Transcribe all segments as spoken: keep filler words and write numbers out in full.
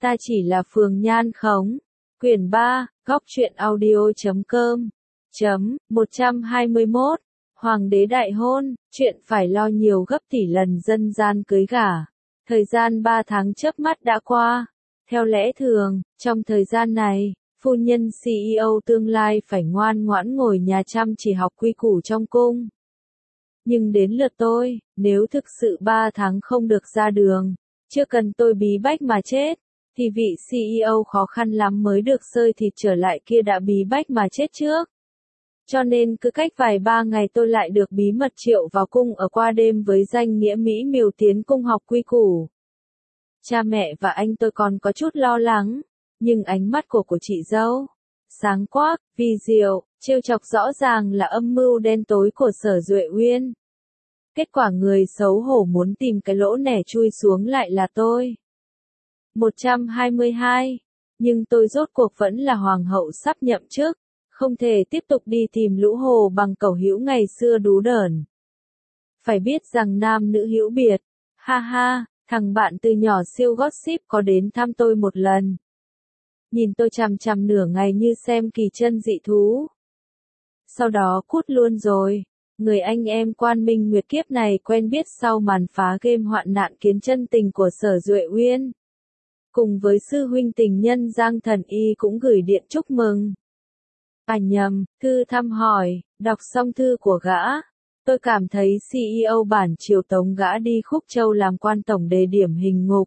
Ta chỉ là Phường Nhan Khống. Quyển ba, góc truyện audio.com. Chấm, một trăm hai mươi mốt. Hoàng đế đại hôn, chuyện phải lo nhiều gấp tỷ lần dân gian cưới gả. Thời gian ba tháng chớp mắt đã qua. Theo lẽ thường, trong thời gian này, phu nhân xê e ô tương lai phải ngoan ngoãn ngồi nhà chăm chỉ học quy củ trong cung. Nhưng đến lượt tôi, nếu thực sự ba tháng không được ra đường, chưa cần tôi bí bách mà chết, thì vị xê e ô khó khăn lắm mới được xơi thịt trở lại kia đã bí bách mà chết trước. Cho nên cứ cách vài ba ngày tôi lại được bí mật triệu vào cung ở qua đêm với danh nghĩa mỹ miều tiến cung học quy củ. Cha mẹ và anh tôi còn có chút lo lắng, nhưng ánh mắt của của chị dâu, sáng quắc, vi diệu, trêu chọc rõ ràng là âm mưu đen tối của Sở Duệ Uyên. Kết quả người xấu hổ muốn tìm cái lỗ nẻ chui xuống lại là tôi. một trăm hai mươi hai. Nhưng tôi rốt cuộc vẫn là hoàng hậu sắp nhậm chức, không thể tiếp tục đi tìm lũ hồ bằng cẩu hữu ngày xưa đú đởn. Phải biết rằng nam nữ hữu biệt, ha ha, thằng bạn từ nhỏ siêu gossip có đến thăm tôi một lần. Nhìn tôi chằm chằm nửa ngày như xem kỳ chân dị thú. Sau đó cút luôn rồi. Người anh em Quan Minh Nguyệt kiếp này quen biết sau màn phá game hoạn nạn kiến chân tình của Sở Duệ Uyên. Cùng với sư huynh tình nhân Giang Thần Y cũng gửi điện chúc mừng. À nhầm, thư thăm hỏi, đọc xong thư của gã. Tôi cảm thấy xê e ô bản triều tống gã đi Khúc Châu làm quan tổng đề điểm hình ngục.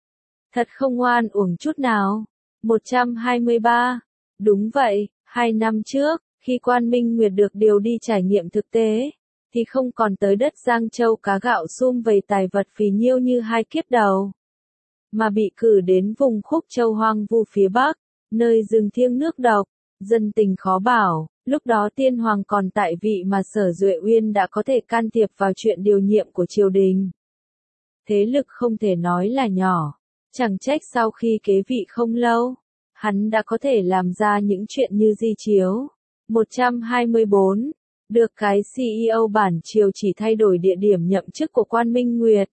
Thật không oan uổng chút nào. một trăm hai mươi ba. Đúng vậy, hai năm trước, khi Quan Minh Nguyệt được điều đi trải nghiệm thực tế, thì không còn tới đất Giang Châu cá gạo sum vầy tài vật phì nhiêu như hai kiếp đầu, mà bị cử đến vùng Khúc Châu hoang vu phía Bắc, nơi rừng thiêng nước độc, dân tình khó bảo. Lúc đó tiên hoàng còn tại vị mà Sở Duệ Uyên đã có thể can thiệp vào chuyện điều nhiệm của triều đình. Thế lực không thể nói là nhỏ, chẳng trách sau khi kế vị không lâu, hắn đã có thể làm ra những chuyện như di chiếu. một trăm hai mươi bốn. Được cái xê e ô bản triều chỉ thay đổi địa điểm nhậm chức của Quan Minh Nguyệt,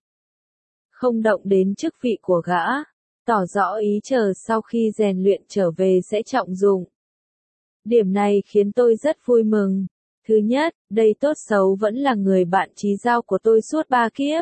không động đến chức vị của gã, tỏ rõ ý chờ sau khi rèn luyện trở về sẽ trọng dụng. Điểm này khiến tôi rất vui mừng. Thứ nhất, đây tốt xấu vẫn là người bạn chí giao của tôi suốt ba kiếp.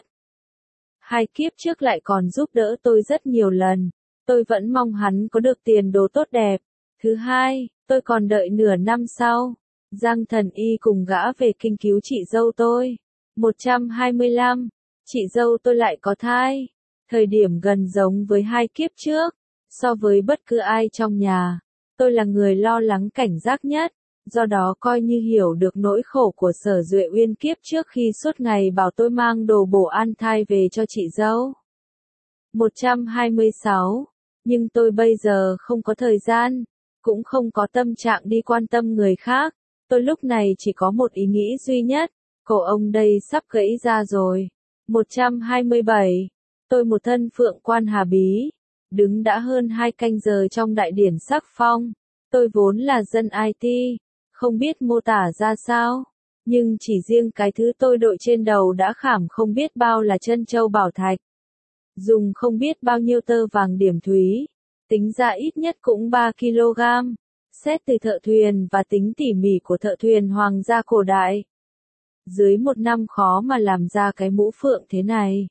Hai kiếp trước lại còn giúp đỡ tôi rất nhiều lần. Tôi vẫn mong hắn có được tiền đồ tốt đẹp. Thứ hai, tôi còn đợi nửa năm sau. Giang Thần Y cùng gã về kinh cứu chị dâu tôi. một trăm hai mươi lăm. Chị dâu tôi lại có thai. Thời điểm gần giống với hai kiếp trước. So với bất cứ ai trong nhà, tôi là người lo lắng cảnh giác nhất. Do đó coi như hiểu được nỗi khổ của Sở Duệ Uyên kiếp trước khi suốt ngày bảo tôi mang đồ bổ an thai về cho chị dâu. một trăm hai mươi sáu. Nhưng tôi bây giờ không có thời gian, cũng không có tâm trạng đi quan tâm người khác. Tôi lúc này chỉ có một ý nghĩ duy nhất, cổ ông đây sắp gãy ra rồi. một trăm hai mươi bảy. Tôi một thân phượng quan Hà Bí, đứng đã hơn hai canh giờ trong đại điển sắc phong. Tôi vốn là dân i tê, không biết mô tả ra sao, nhưng chỉ riêng cái thứ tôi đội trên đầu đã khảm không biết bao là chân châu bảo thạch. Dùng không biết bao nhiêu tơ vàng điểm thúy, tính ra ít nhất cũng ba ki lô gam. Xét từ thợ thuyền và tính tỉ mỉ của thợ thuyền hoàng gia cổ đại, dưới một năm khó mà làm ra cái mũ phượng thế này.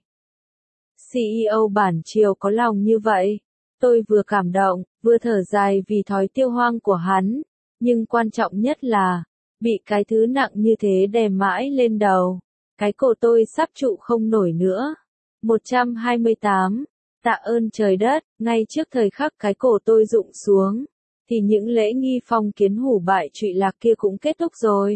xê e ô bản triều có lòng như vậy, tôi vừa cảm động, vừa thở dài vì thói tiêu hoang của hắn, nhưng quan trọng nhất là, bị cái thứ nặng như thế đè mãi lên đầu, cái cổ tôi sắp trụ không nổi nữa. một trăm hai mươi tám. Tạ ơn trời đất, ngay trước thời khắc cái cổ tôi rụng xuống, thì những lễ nghi phong kiến hủ bại trụy lạc kia cũng kết thúc rồi.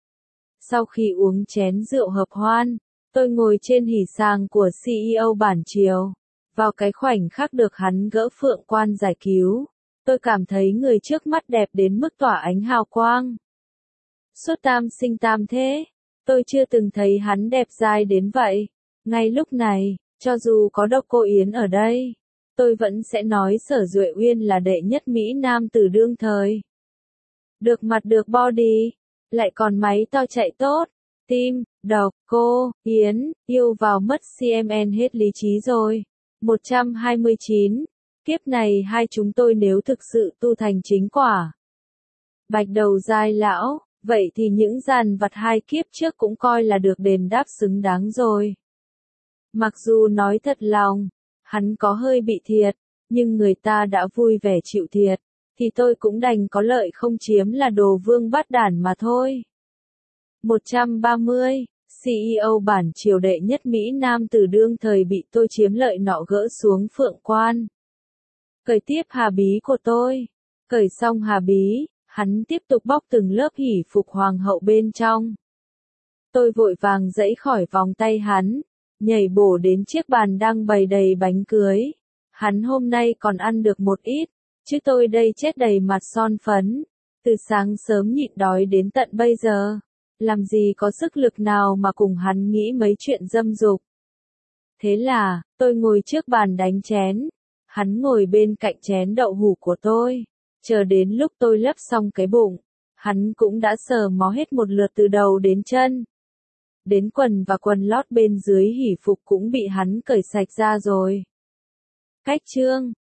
Sau khi uống chén rượu hợp hoan, tôi ngồi trên hỉ sàng của xê e ô bản triều. Vào cái khoảnh khắc được hắn gỡ phượng quan giải cứu, tôi cảm thấy người trước mắt đẹp đến mức tỏa ánh hào quang. Suốt tam sinh tam thế, tôi chưa từng thấy hắn đẹp dai đến vậy. Ngay lúc này, cho dù có Độc Cô Yến ở đây, tôi vẫn sẽ nói Sở Duệ Uyên là đệ nhất Mỹ Nam tử đương thời. Được mặt được body, lại còn máy to chạy tốt, tim, Độc Cô Yến, yêu vào mất xê em en hết lý trí rồi. một trăm hai mươi chín. Kiếp này hai chúng tôi nếu thực sự tu thành chính quả bạch đầu giai lão, vậy thì những dàn vặt hai kiếp trước cũng coi là được đền đáp xứng đáng rồi. Mặc dù nói thật lòng, hắn có hơi bị thiệt, nhưng người ta đã vui vẻ chịu thiệt, thì tôi cũng đành có lợi không chiếm là đồ vương bát đản mà thôi. một trăm ba mươi, xê e ô bản triều đệ nhất Mỹ Nam từ đương thời bị tôi chiếm lợi nọ gỡ xuống phượng quan. Cởi tiếp hà bí của tôi. Cởi xong hà bí, hắn tiếp tục bóc từng lớp hỷ phục hoàng hậu bên trong. Tôi vội vàng giãy khỏi vòng tay hắn, nhảy bổ đến chiếc bàn đang bày đầy bánh cưới. Hắn hôm nay còn ăn được một ít, chứ tôi đây chết đầy mặt son phấn. Từ sáng sớm nhịn đói đến tận bây giờ, làm gì có sức lực nào mà cùng hắn nghĩ mấy chuyện dâm dục. Thế là, tôi ngồi trước bàn đánh chén, hắn ngồi bên cạnh chén đậu hũ của tôi, chờ đến lúc tôi lấp xong cái bụng, hắn cũng đã sờ mó hết một lượt từ đầu đến chân. Đến quần và quần lót bên dưới hỷ phục cũng bị hắn cởi sạch ra rồi. Cách chương